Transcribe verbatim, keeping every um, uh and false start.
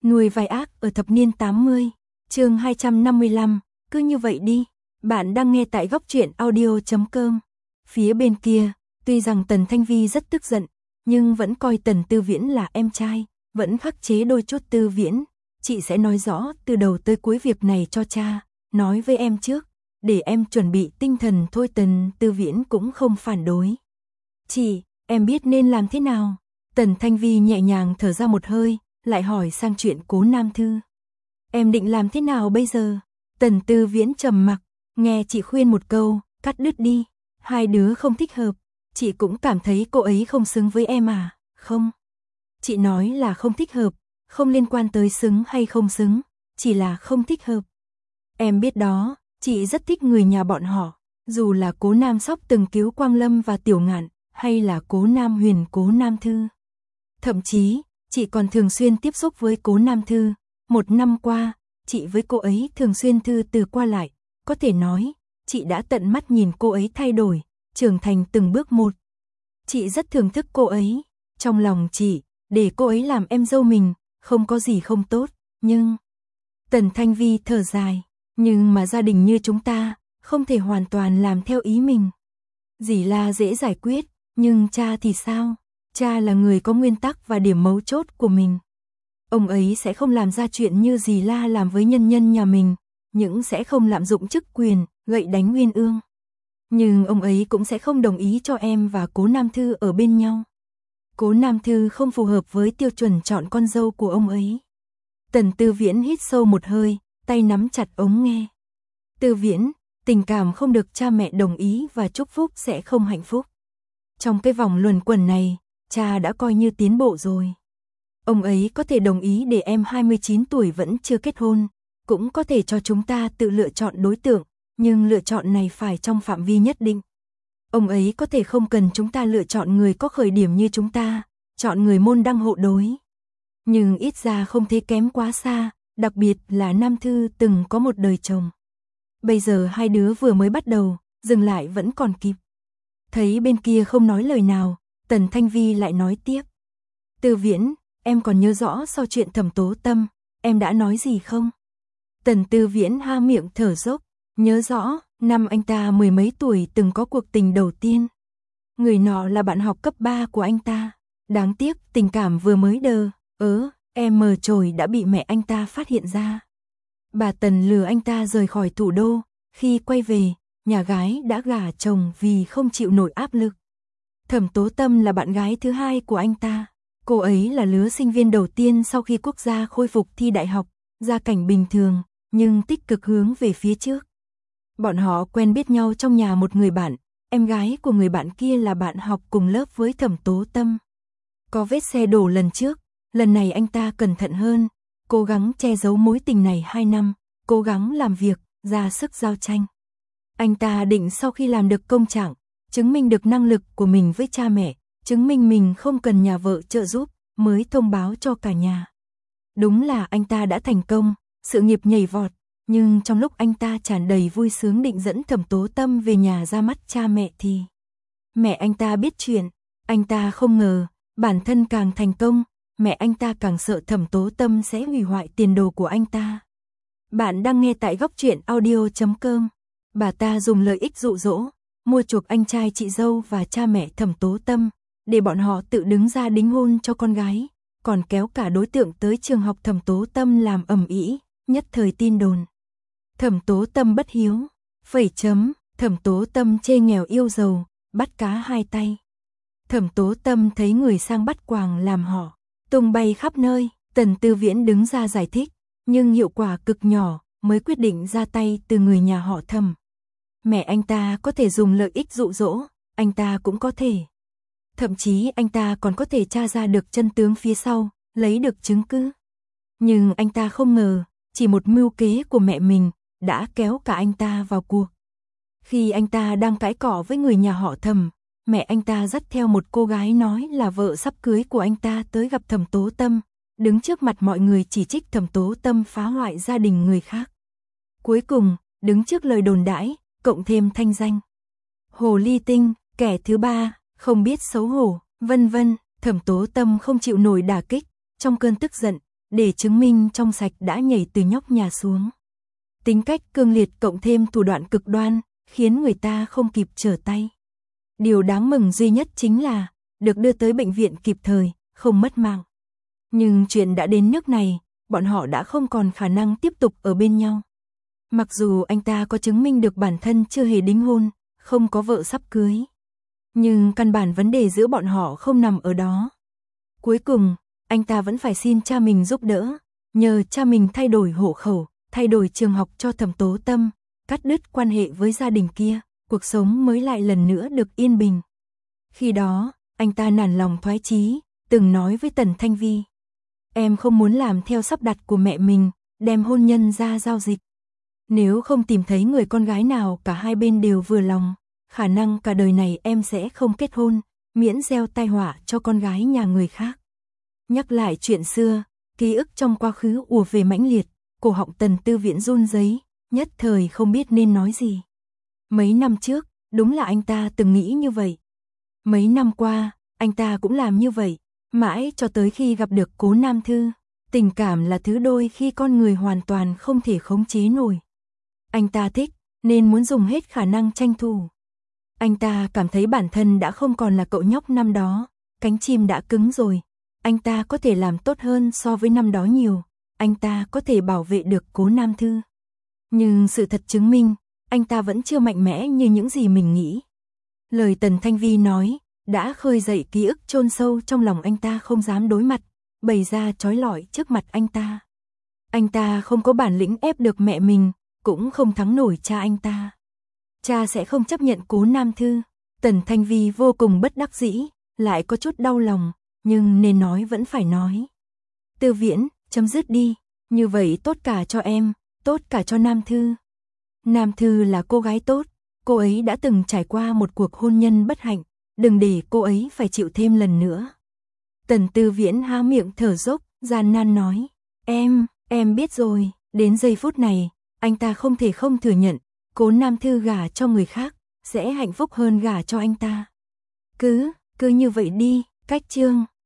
Nuôi vai ác ở thập niên tám mươi, chương hai trăm năm mươi lăm, cứ như vậy đi. Bạn đang nghe tại góc truyện audio chấm com. Phía bên kia, tuy rằng Tần Thanh Vi rất tức giận, nhưng vẫn coi Tần Tư Viễn là em trai, vẫn khắc chế đôi chút. Tư Viễn, chị sẽ nói rõ từ đầu tới cuối việc này cho cha, nói với em trước, để em chuẩn bị tinh thần thôi. Tần Tư Viễn cũng không phản đối. Chị, em biết nên làm thế nào? Tần Thanh Vi nhẹ nhàng thở ra một hơi, lại hỏi sang chuyện Cố Nam Thư. Em định làm thế nào bây giờ? Tần Tư Viễn trầm mặc, nghe chị khuyên một câu, cắt đứt đi, hai đứa không thích hợp, chị cũng cảm thấy cô ấy không xứng với em à? Không. Chị nói là không thích hợp, không liên quan tới xứng hay không xứng, chỉ là không thích hợp. Em biết đó, chị rất thích người nhà bọn họ, dù là Cố Nam Sóc từng cứu Quang Lâm và Tiểu Ngạn, hay là Cố Nam Huyền, Cố Nam Thư. Thậm chí, chị còn thường xuyên tiếp xúc với Cố Nam Thư. Một năm qua, chị với cô ấy thường xuyên thư từ qua lại, có thể nói, chị đã tận mắt nhìn cô ấy thay đổi, trưởng thành từng bước một. Chị rất thưởng thức cô ấy, trong lòng chị, để cô ấy làm em dâu mình, không có gì không tốt, nhưng... Tần Thanh Vi thở dài, nhưng mà gia đình như chúng ta, không thể hoàn toàn làm theo ý mình. Dì La dễ giải quyết, nhưng cha thì sao? Cha là người có nguyên tắc và điểm mấu chốt của mình. Ông ấy sẽ không làm ra chuyện như dì La làm với nhân nhân nhà mình, nhưng sẽ không lạm dụng chức quyền, gậy đánh Nguyên Ương. Nhưng ông ấy cũng sẽ không đồng ý cho em và Cố Nam Thư ở bên nhau. Cố Nam Thư không phù hợp với tiêu chuẩn chọn con dâu của ông ấy. Tần Tư Viễn hít sâu một hơi, tay nắm chặt ống nghe. Tư Viễn, tình cảm không được cha mẹ đồng ý và chúc phúc sẽ không hạnh phúc. Trong cái vòng luẩn quẩn này, cha đã coi như tiến bộ rồi. Ông ấy có thể đồng ý để em hai mươi chín tuổi vẫn chưa kết hôn, cũng có thể cho chúng ta tự lựa chọn đối tượng, nhưng lựa chọn này phải trong phạm vi nhất định. Ông ấy có thể không cần chúng ta lựa chọn người có khởi điểm như chúng ta, chọn người môn đăng hộ đối. Nhưng ít ra không thấy kém quá xa, đặc biệt là Nam Thư từng có một đời chồng. Bây giờ hai đứa vừa mới bắt đầu, dừng lại vẫn còn kịp. Thấy bên kia không nói lời nào, Tần Thanh Vi lại nói tiếp. Tư Viễn, em còn nhớ rõ sau chuyện Thẩm Tố Tâm, em đã nói gì không? Tần Tư Viễn ha miệng thở dốc, nhớ rõ, năm anh ta mười mấy tuổi từng có cuộc tình đầu tiên. Người nọ là bạn học cấp ba của anh ta. Đáng tiếc tình cảm vừa mới đờ, ớ, em mờ trồi đã bị mẹ anh ta phát hiện ra. Bà Tần lừa anh ta rời khỏi thủ đô, khi quay về, nhà gái đã gả chồng vì không chịu nổi áp lực. Thẩm Tố Tâm là bạn gái thứ hai của anh ta. Cô ấy là lứa sinh viên đầu tiên sau khi quốc gia khôi phục thi đại học, gia cảnh bình thường, nhưng tích cực hướng về phía trước. Bọn họ quen biết nhau trong nhà một người bạn, em gái của người bạn kia là bạn học cùng lớp với Thẩm Tố Tâm. Có vết xe đổ lần trước, lần này anh ta cẩn thận hơn, cố gắng che giấu mối tình này hai năm, cố gắng làm việc, ra sức giao tranh. Anh ta định sau khi làm được công trạng, chứng minh được năng lực của mình với cha mẹ, chứng minh mình không cần nhà vợ trợ giúp, mới thông báo cho cả nhà. Đúng là anh ta đã thành công, sự nghiệp nhảy vọt, nhưng trong lúc anh ta tràn đầy vui sướng định dẫn Thẩm Tố Tâm về nhà ra mắt cha mẹ thì mẹ anh ta biết chuyện, anh ta không ngờ, bản thân càng thành công, mẹ anh ta càng sợ Thẩm Tố Tâm sẽ hủy hoại tiền đồ của anh ta. Bạn đang nghe tại góc truyện audio chấm com. Bà ta dùng lợi ích dụ dỗ, mua chuộc anh trai chị dâu và cha mẹ Thẩm Tố Tâm, để bọn họ tự đứng ra đính hôn cho con gái, còn kéo cả đối tượng tới trường học Thẩm Tố Tâm làm ầm ĩ, nhất thời tin đồn. Thẩm Tố Tâm bất hiếu, phẩy chấm, Thẩm Tố Tâm chê nghèo yêu giàu, bắt cá hai tay. Thẩm Tố Tâm thấy người sang bắt quàng làm họ, tung bay khắp nơi, Tần Tư Viễn đứng ra giải thích, nhưng hiệu quả cực nhỏ, mới quyết định ra tay từ người nhà họ Thẩm. Mẹ anh ta có thể dùng lợi ích dụ dỗ, anh ta cũng có thể. Thậm chí anh ta còn có thể tra ra được chân tướng phía sau, lấy được chứng cứ. Nhưng anh ta không ngờ, chỉ một mưu kế của mẹ mình, đã kéo cả anh ta vào cuộc. Khi anh ta đang cãi cọ với người nhà họ Thẩm, mẹ anh ta dắt theo một cô gái nói là vợ sắp cưới của anh ta tới gặp Thẩm Tố Tâm, đứng trước mặt mọi người chỉ trích Thẩm Tố Tâm phá hoại gia đình người khác. Cuối cùng, đứng trước lời đồn đãi, cộng thêm thanh danh hồ ly tinh, kẻ thứ ba, không biết xấu hổ, vân vân, Thẩm Tố Tâm không chịu nổi đả kích, trong cơn tức giận, để chứng minh trong sạch đã nhảy từ nhóc nhà xuống. Tính cách cương liệt cộng thêm thủ đoạn cực đoan, khiến người ta không kịp trở tay. Điều đáng mừng duy nhất chính là, được đưa tới bệnh viện kịp thời, không mất mạng. Nhưng chuyện đã đến nước này, bọn họ đã không còn khả năng tiếp tục ở bên nhau. Mặc dù anh ta có chứng minh được bản thân chưa hề đính hôn, không có vợ sắp cưới. Nhưng căn bản vấn đề giữa bọn họ không nằm ở đó. Cuối cùng, anh ta vẫn phải xin cha mình giúp đỡ, nhờ cha mình thay đổi hộ khẩu, thay đổi trường học cho Thẩm Tố Tâm, cắt đứt quan hệ với gia đình kia, cuộc sống mới lại lần nữa được yên bình. Khi đó, anh ta nản lòng thoái chí, từng nói với Tần Thanh Vi. Em không muốn làm theo sắp đặt của mẹ mình, đem hôn nhân ra giao dịch. Nếu không tìm thấy người con gái nào cả hai bên đều vừa lòng, khả năng cả đời này em sẽ không kết hôn, miễn gieo tai họa cho con gái nhà người khác. Nhắc lại chuyện xưa, ký ức trong quá khứ ùa về mãnh liệt, cổ họng Tần Tư Viễn run rẩy, nhất thời không biết nên nói gì. Mấy năm trước, đúng là anh ta từng nghĩ như vậy. Mấy năm qua, anh ta cũng làm như vậy, mãi cho tới khi gặp được Cố Nam Thư. Tình cảm là thứ đôi khi con người hoàn toàn không thể khống chế nổi. Anh ta thích, nên muốn dùng hết khả năng tranh thủ. Anh ta cảm thấy bản thân đã không còn là cậu nhóc năm đó, cánh chim đã cứng rồi. Anh ta có thể làm tốt hơn so với năm đó nhiều, anh ta có thể bảo vệ được Cố Nam Thư. Nhưng sự thật chứng minh, anh ta vẫn chưa mạnh mẽ như những gì mình nghĩ. Lời Tần Thanh Vi nói, đã khơi dậy ký ức chôn sâu trong lòng anh ta không dám đối mặt, bày ra trói lọi trước mặt anh ta. Anh ta không có bản lĩnh ép được mẹ mình, cũng không thắng nổi cha anh ta. Cha sẽ không chấp nhận Cố Nam Thư. Tần Thanh Vi vô cùng bất đắc dĩ, lại có chút đau lòng, nhưng nên nói vẫn phải nói. Tư Viễn, chấm dứt đi, như vậy tốt cả cho em, tốt cả cho Nam Thư. Nam Thư là cô gái tốt, cô ấy đã từng trải qua một cuộc hôn nhân bất hạnh, đừng để cô ấy phải chịu thêm lần nữa. Tần Tư Viễn há miệng thở dốc, gian nan nói, em, em biết rồi. Đến giây phút này, anh ta không thể không thừa nhận, Cố Nam Thư gả cho người khác, sẽ hạnh phúc hơn gả cho anh ta. Cứ, cứ như vậy đi, cách chương.